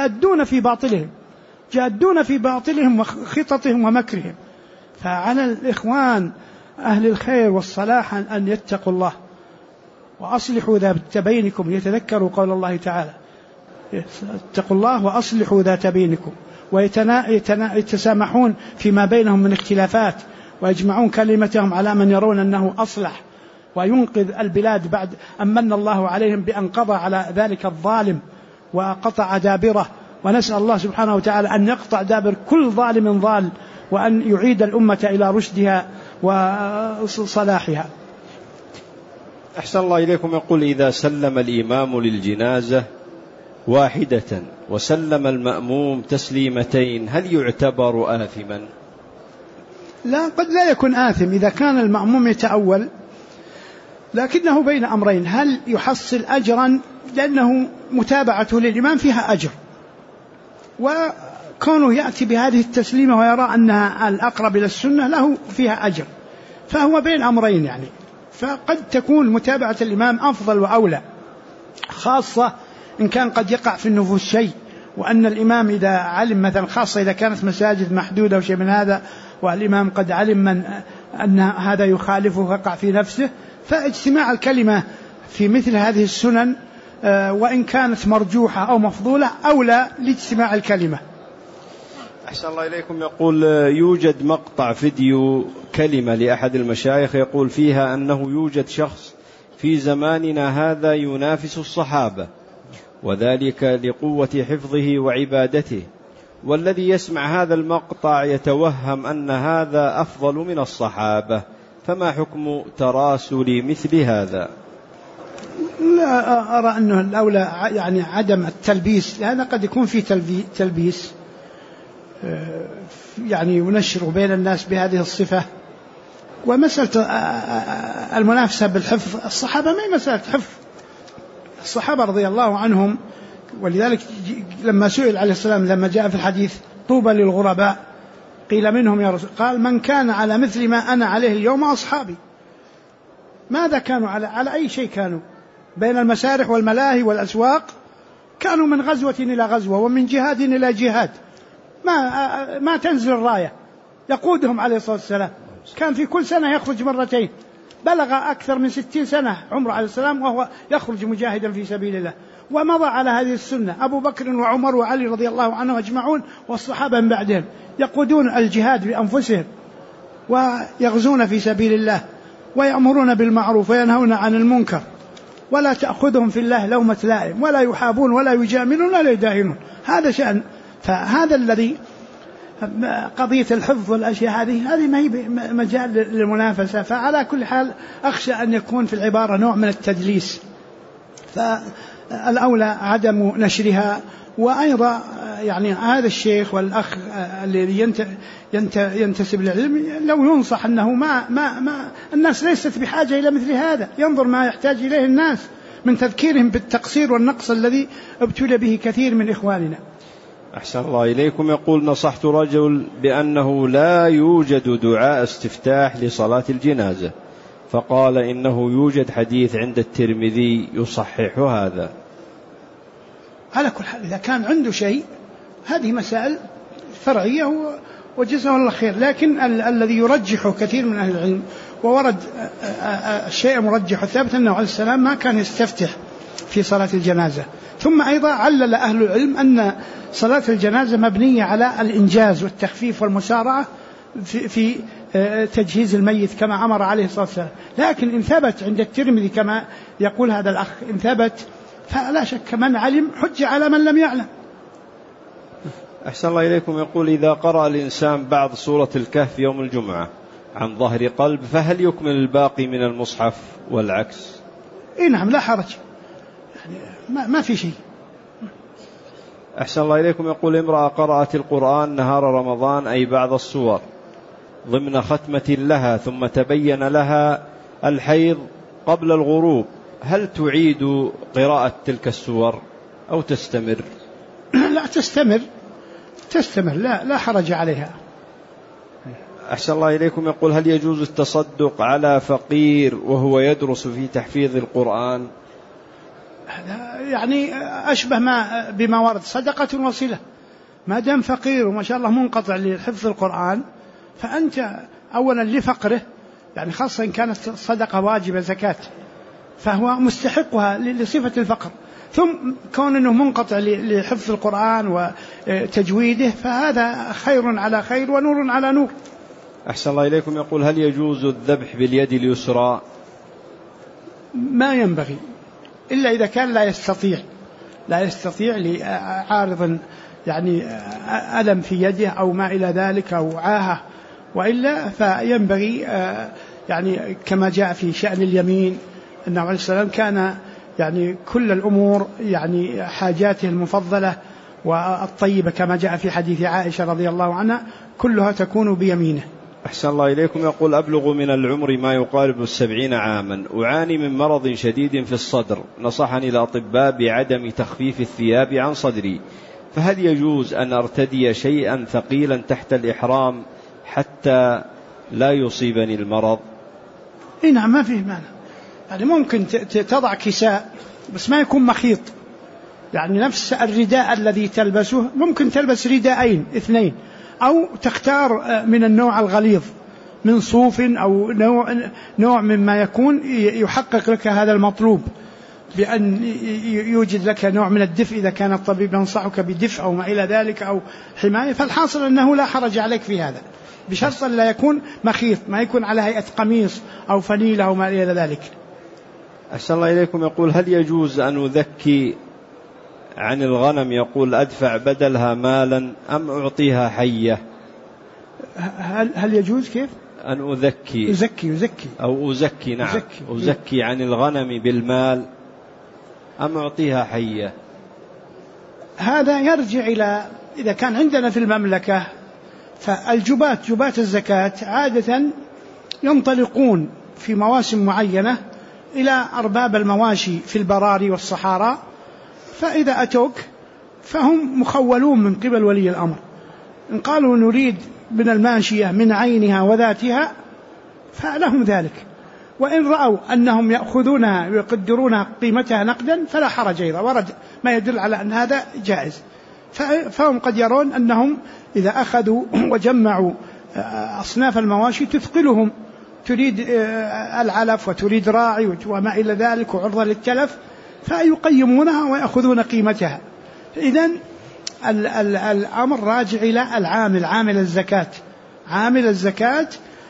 جادون في باطلهم وخططهم ومكرهم. فعلى الإخوان أهل الخير والصلاح أن يتقوا الله وأصلحوا ذات بينكم، يتذكروا قول الله تعالى اتقوا الله وأصلحوا ذات بينكم، ويتسامحون فيما بينهم من اختلافات، ويجمعون كلمتهم على من يرون أنه أصلح وينقذ البلاد بعد أمن الله عليهم بأن قضى على ذلك الظالم وقطع دابره. ونسأل الله سبحانه وتعالى أن يقطع دابر كل ظالم ضال، وأن يعيد الأمة إلى رشدها وصلاحها. أحسن الله إليكم. يقول إذا سلم الإمام للجنازة واحدة وسلم المأموم تسليمتين هل يعتبر آثما؟ لا، قد لا يكون آثم إذا كان المأموم يتأول لكنه بين أمرين: هل يحصل أجرا لأنه متابعته للإمام فيها أجر، وكونه يأتي بهذه التسليمة ويرى أنها الأقرب إلى السنة له فيها أجر، فهو بين أمرين يعني. فقد تكون متابعة الإمام أفضل وأولى، خاصة إن كان قد يقع في النفوس شيء، وأن الإمام إذا علم مثلا، خاصة إذا كانت مساجد محدودة أو شيء من هذا، والإمام قد علم أن هذا يخالفه ويقع في نفسه، فاجتماع الكلمة في مثل هذه السنن وإن كانت مرجوحة أو مفضولة أولى لاجتماع الكلمة. أحسن الله إليكم. يقول يوجد مقطع فيديو كلمة لأحد المشايخ يقول فيها أنه يوجد شخص في زماننا هذا ينافس الصحابة، وذلك لقوة حفظه وعبادته، والذي يسمع هذا المقطع يتوهم أن هذا أفضل من الصحابة، فما حكم تراسل مثل هذا؟ لا أرى أنه الأولى يعني عدم التلبيس، لأن قد يكون في تلبيس يعني ينشر بين الناس بهذه الصفة. ومسألة المنافسة بالحفظ، الصحابة ما هي مسألة حفظ، الصحابة رضي الله عنهم، ولذلك لما سئل عليه السلام لما جاء في الحديث طوبى للغرباء قيل منهم يا رسول، قال من كان على مثل ما أنا عليه اليوم أصحابي. ماذا كانوا على أي شيء؟ كانوا بين المسارح والملاهي والأسواق، كانوا من غزوة إلى غزوة ومن جهاد إلى جهاد، ما تنزل الراية، يقودهم عليه الصلاة والسلام. كان في كل سنة يخرج مرتين، بلغ أكثر من 60 سنة عمره عليه السلام وهو يخرج مجاهدا في سبيل الله، ومضى على هذه السنة أبو بكر وعمر وعلي رضي الله عنهم أجمعون، والصحابة من بعدهم يقودون الجهاد بأنفسهم ويغزون في سبيل الله ويأمرون بالمعروف وينهون عن المنكر، ولا تأخذهم في الله لومة لائم، ولا يحابون ولا يجاملون ولا يداهنون، هذا شأن. فهذا الذي قضية الحفظ والأشياء هذه ما هي مجال للمنافسة. فعلى كل حال أخشى أن يكون في العبارة نوع من التدليس، فالأولى عدم نشرها. وأيضا يعني هذا الشيخ والأخ الذي ينتسب للعلم لو ينصح أنه ما الناس ليست بحاجة إلى مثل هذا، ينظر ما يحتاج إليه الناس من تذكيرهم بالتقصير والنقص الذي ابتلي به كثير من إخواننا. أحسن الله إليكم. يقول نصحت رجل بأنه لا يوجد دعاء استفتاح لصلاة الجنازة، فقال إنه يوجد حديث عند الترمذي يصحح هذا. على كل حال إذا كان عنده شيء هذه مسائل فرعية وجزاه الله خير، لكن الذي يرجحه كثير من أهل العلم وورد الشيء مرجح الثابت أنه عليه السلام ما كان يستفتح في صلاة الجنازة. ثم أيضا علل أهل العلم أن صلاة الجنازة مبنية على الإنجاز والتخفيف والمسارعة في تجهيز الميت كما أمر عليه الصلاة والسلام. لكن إن ثبت عند الترمذي كما يقول هذا الأخ، إن ثبت فلا شك من علم حج على من لم يعلم. أحسن الله إليكم. يقول إذا قرأ الإنسان بعض سورة الكهف يوم الجمعة عن ظهر قلب فهل يكمل الباقي من المصحف والعكس؟ نعم لا حرج، يعني ما في شيء. أحسن الله إليكم. يقول امرأة قرأت القرآن نهار رمضان أي بعض السور ضمن ختمة لها ثم تبين لها الحيض قبل الغروب، هل تعيد قراءة تلك السور أو تستمر؟ لا تستمر لا حرج عليها. أحسن الله إليكم. يقول هل يجوز التصدق على فقير وهو يدرس في تحفيظ القرآن؟ يعني أشبه بما ورد صدقة وصلة، ما دام فقير وما شاء الله منقطع لحفظ القرآن فأنت أولا لفقره، يعني خاصة إن كانت صدقة واجبة زكاة فهو مستحقها لصفة الفقر، ثم كون أنه منقطع لحفظ القرآن وتجويده فهذا خير على خير ونور على نور. أحسن الله إليكم. يقول هل يجوز الذبح باليد اليسرى؟ ما ينبغي إلا إذا كان لا يستطيع لعارض يعني ألم في يده أو ما إلى ذلك أو عاهة، وإلا فينبغي يعني كما جاء في شأن اليمين أنه عليه السلام كان يعني كل الأمور يعني حاجاته المفضلة والطيبة كما جاء في حديث عائشة رضي الله عنها كلها تكون بيمينه، أحسن الله إليكم. يقول أبلغ من العمر ما يقارب 70 عاما، أعاني من مرض شديد في الصدر، نصحني الأطباء بعدم تخفيف الثياب عن صدري، فهل يجوز أن أرتدي شيئا ثقيلا تحت الإحرام حتى لا يصيبني المرض؟ نعم، ما فيه مانع. يعني ممكن تضع كساء بس ما يكون مخيط، يعني نفس الرداء الذي تلبسه ممكن تلبس رداءين 2، أو تختار من النوع الغليظ من صوف أو نوع مما يكون يحقق لك هذا المطلوب، بأن يوجد لك نوع من الدفء إذا كان الطبيب ينصحك بدفء أو ما إلى ذلك أو حماية. فالحاصل أنه لا حرج عليك في هذا، بشرط لا يكون مخيط، ما يكون على هيئة قميص أو فنيلة أو ما إلى ذلك. أحسن الله إليكم. يقول هل يجوز أن أذكي عن الغنم، يقول أدفع بدلها مالا أم أعطيها حية؟ هل يجوز كيف؟ أن أذكي يزكي أو أزكي، نعم، أزكي عن الغنم بالمال أم أعطيها حية؟ هذا يرجع إلى إذا كان عندنا في المملكة جبات الزكاة عادة ينطلقون في مواسم معينة إلى أرباب المواشي في البراري والصحراء، فإذا أتوك فهم مخولون من قبل ولي الأمر، إن قالوا نريد من الماشية من عينها وذاتها فلهم ذلك، وإن رأوا أنهم يأخذونها ويقدرونها قيمتها نقدا فلا حرج أيضا، ورد ما يدل على أن هذا جائز. فهم قد يرون أنهم إذا أخذوا وجمعوا أصناف المواشي تثقلهم، تريد العلف وتريد راعي وما إلى ذلك وعرضة للتلف، فيقيمونها ويأخذون قيمتها. إذن الأمر راجع إلى عامل الزكاة، عامل الزكاة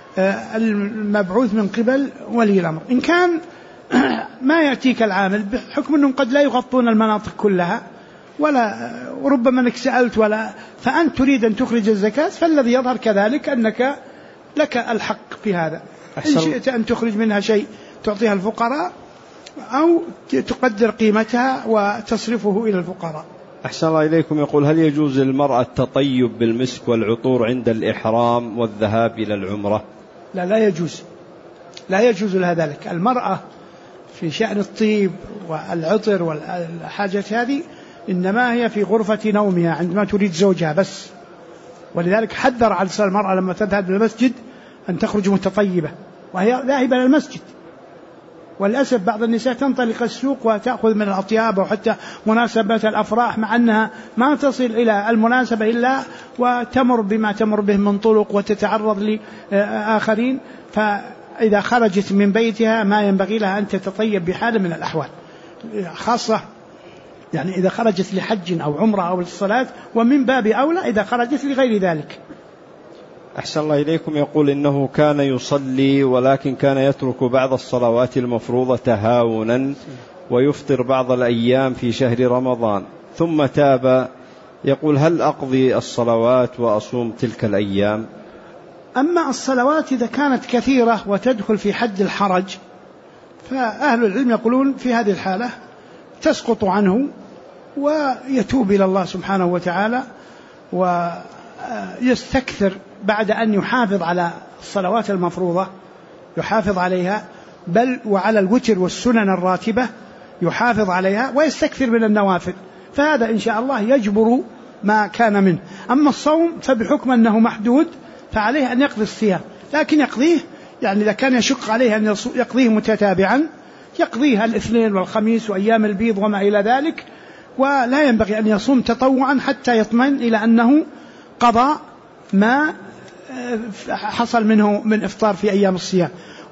المبعوث من قبل ولي الأمر. إن كان ما يأتيك العامل بحكم أنهم قد لا يغطون المناطق كلها، ولا وربما أنك سألت فأنت تريد أن تخرج الزكاة، فالذي يظهر كذلك أنك لك الحق في هذا. إن شئت أن تخرج منها شيء تعطيها الفقراء أو تقدر قيمتها وتصرفه إلى الفقراء. أحسن الله إليكم. يقول هل يجوز للمرأة التطيب بالمسك والعطور عند الإحرام والذهاب إلى العمرة؟ لا يجوز، لا يجوز لها ذلك. المرأة في شأن الطيب والعطر والحاجات هذه إنما هي في غرفة نومها عندما تريد زوجها بس، ولذلك حذر على المرأة لما تذهب للمسجد أن تخرج متطيبة وهي ذاهبة للمسجد. وللأسف بعض النساء تنطلق السوق وتأخذ من الأطياب وحتى مناسبات الأفراح، مع أنها ما تصل إلى المناسبة إلا وتمر بما تمر به من طرق وتتعرض لآخرين، فإذا خرجت من بيتها ما ينبغي لها أن تتطيب بحال من الأحوال، خاصة يعني إذا خرجت لحج أو عمرة أو للصلاة، ومن باب أولى إذا خرجت لغير ذلك. أحسن الله إليكم. يقول إنه كان يصلي ولكن كان يترك بعض الصلوات المفروضة تهاونا ويفطر بعض الأيام في شهر رمضان ثم تاب، يقول هل أقضي الصلوات وأصوم تلك الأيام؟ أما الصلوات إذا كانت كثيرة وتدخل في حد الحرج فأهل العلم يقولون في هذه الحالة تسقط عنه ويتوب إلى الله سبحانه وتعالى ويستكثر بعد أن يحافظ على الصلوات المفروضة، يحافظ عليها، بل وعلى الوتر والسنن الراتبة يحافظ عليها ويستكثر من النوافل، فهذا إن شاء الله يجبر ما كان منه. أما الصوم فبحكم أنه محدود فعليه أن يقضي الصيام، لكن يقضيه يعني إذا كان يشق عليه أن يقضيه متتابعا يقضيها الاثنين والخميس وأيام البيض وما إلى ذلك، ولا ينبغي أن يصوم تطوعا حتى يطمئن إلى أنه قضى ما حصل منه من إفطار في أيام الصيام،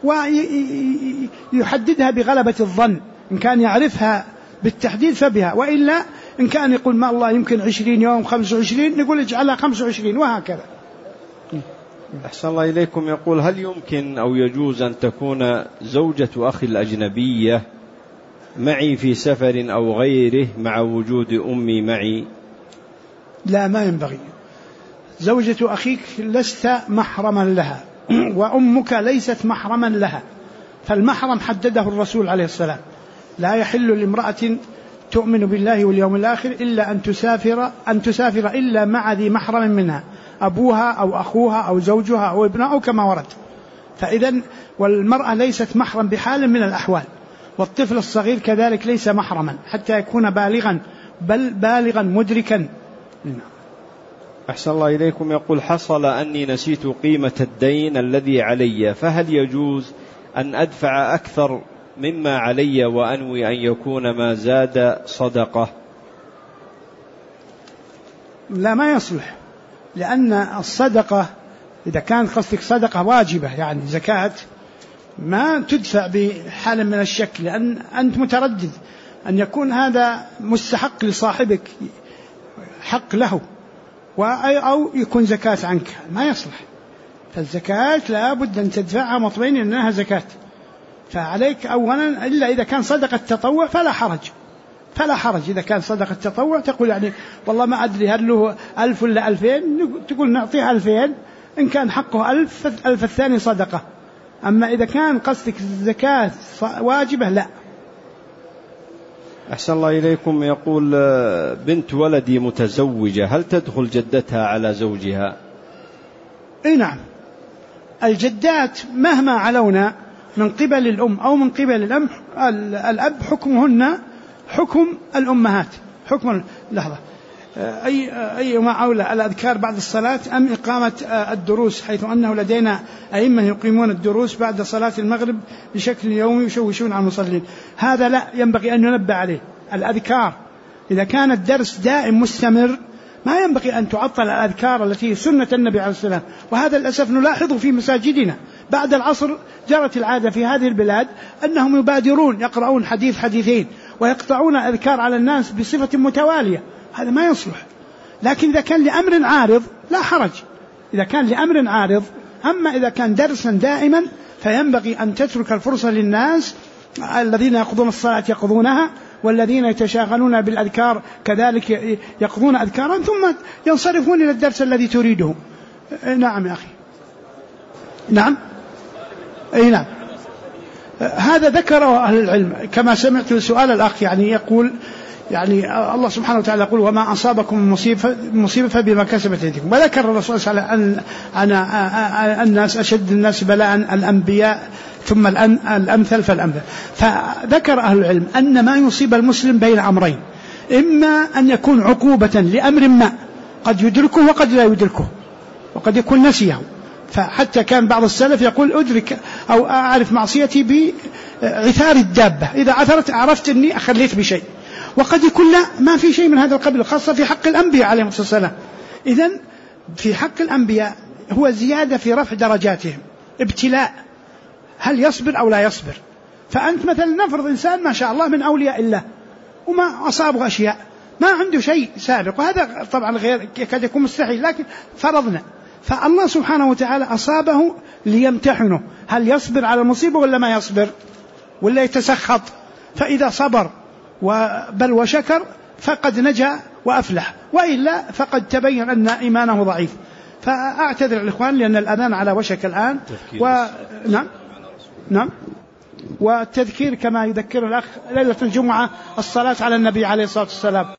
ويحددها بغلبة الظن، إن كان يعرفها بالتحديد فبها، وإلا إن كان يقول ما الله يمكن 20 يوم 25 نقول اجعلها 25 وهكذا. أحسن الله إليكم. يقول هل يمكن أو يجوز أن تكون زوجة أخي الأجنبية معي في سفر أو غيره مع وجود أمي معي؟ لا، ما ينبغي. زوجة أخيك لست محرما لها وأمك ليست محرما لها، فالمحرم حدده الرسول عليه السلام، لا يحل لامرأة تؤمن بالله واليوم الآخر إلا أن تسافر إلا مع ذي محرم منها أبوها أو أخوها أو زوجها أو ابنها أو كما ورد. فإذا والمرأة ليست محرم بحال من الأحوال، والطفل الصغير كذلك ليس محرما حتى يكون بالغا، بل بالغا مدركا. أحسن الله إليكم. يقول: حصل أني نسيت قيمة الدين الذي علي، فهل يجوز أن أدفع أكثر مما علي وأنوي أن يكون ما زاد صدقة؟ لا، ما يصلح، لأن الصدقة إذا كان قصدك صدقة واجبة يعني زكاة ما تدفع بحال من الشك، لأن أنت متردد أن يكون هذا مستحق لصاحبك، حق له، أو يكون زكاة عنك، ما يصلح. فالزكاة لا بد أن تدفعها مطمئن أنها زكاة. فعليك أولا، إلا إذا كان صدقة تطوع فلا حرج. إذا كان صدقة تطوع تقول يعني والله ما أدري هل له 1000 ولا 2000، تقول نعطيه 2000، إن كان حقه 1000 الثاني صدقة. أما إذا كان قصدك زكاة واجبة لا. أحسن الله إليكم. يقول: بنت ولدي متزوجة، هل تدخل جدتها على زوجها؟ إيه نعم، الجدات مهما علونا من قبل الأم أو من قبل الأب حكمهن حكم الأمهات. حكم لحظة، أي ما أولى الأذكار بعد الصلاة أم إقامة الدروس، حيث أنه لدينا أئمة يقيمون الدروس بعد صلاة المغرب بشكل يومي يشوشون على المصلين. هذا لا ينبغي أن ننبه عليه. الأذكار إذا كان الدرس دائم مستمر ما ينبغي أن تعطل الأذكار التي سنة النبي عليه السلام. وهذا للأسف نلاحظه في مساجدنا بعد العصر. جرت العادة في هذه البلاد أنهم يبادرون يقرؤون حديث حديثين ويقطعون أذكار على الناس بصفة متوالية، هذا ما يصلح. لكن إذا كان لأمر عارض لا حرج، إذا كان لأمر عارض. أما إذا كان درسا دائما فينبغي أن تترك الفرصة للناس الذين يقضون الصلاة يقضونها، والذين يتشاغلون بالأذكار كذلك يقضون أذكارا، ثم ينصرفون إلى الدرس الذي تريده. نعم يا أخي، نعم، أي نعم، هذا ذكره أهل العلم كما سمعت سؤال الأخ، يعني يقول يعني الله سبحانه وتعالى يقول: وما أصابكم من مصيبة فبما كسبت أيديكم. وذكر الرسول صلى الله عليه وسلم أن الناس أشد الناس بلاء الأنبياء ثم الأمثل فالأمثل. فذكر أهل العلم أن ما يصيب المسلم بين أمرين: إما أن يكون عقوبة لأمر ما قد يدركه وقد لا يدركه، وقد يكون نسيه. فحتى كان بعض السلف يقول: أدرك أو أعرف معصيتي بعثار الدابة، إذا عثرت عرفت أني أخليت بشيء. وقد يكون لا، ما في شيء من هذا القبيل، خاصة في حق الأنبياء عليهم الصلاة والسلام. إذن في حق الأنبياء هو زيادة في رفع درجاتهم، ابتلاء، هل يصبر أو لا يصبر. فأنت مثلا نفرض إنسان ما شاء الله من أولياء الله وما أصابه أشياء ما عنده شيء سابق، وهذا طبعا غير قد يكون مستحيل، لكن فرضنا فالله سبحانه وتعالى أصابه ليمتحنه، هل يصبر على المصيبة ولا ما يصبر ولا يتسخط. فإذا صبر بل وشكر فقد نجا وأفلح، وإلا فقد تبين أن إيمانه ضعيف. فأعتذر الإخوان لأن الأذان على وشك الآن. نعم، والتذكير كما يذكر الأخ ليلة الجمعة الصلاة على النبي عليه الصلاة والسلام.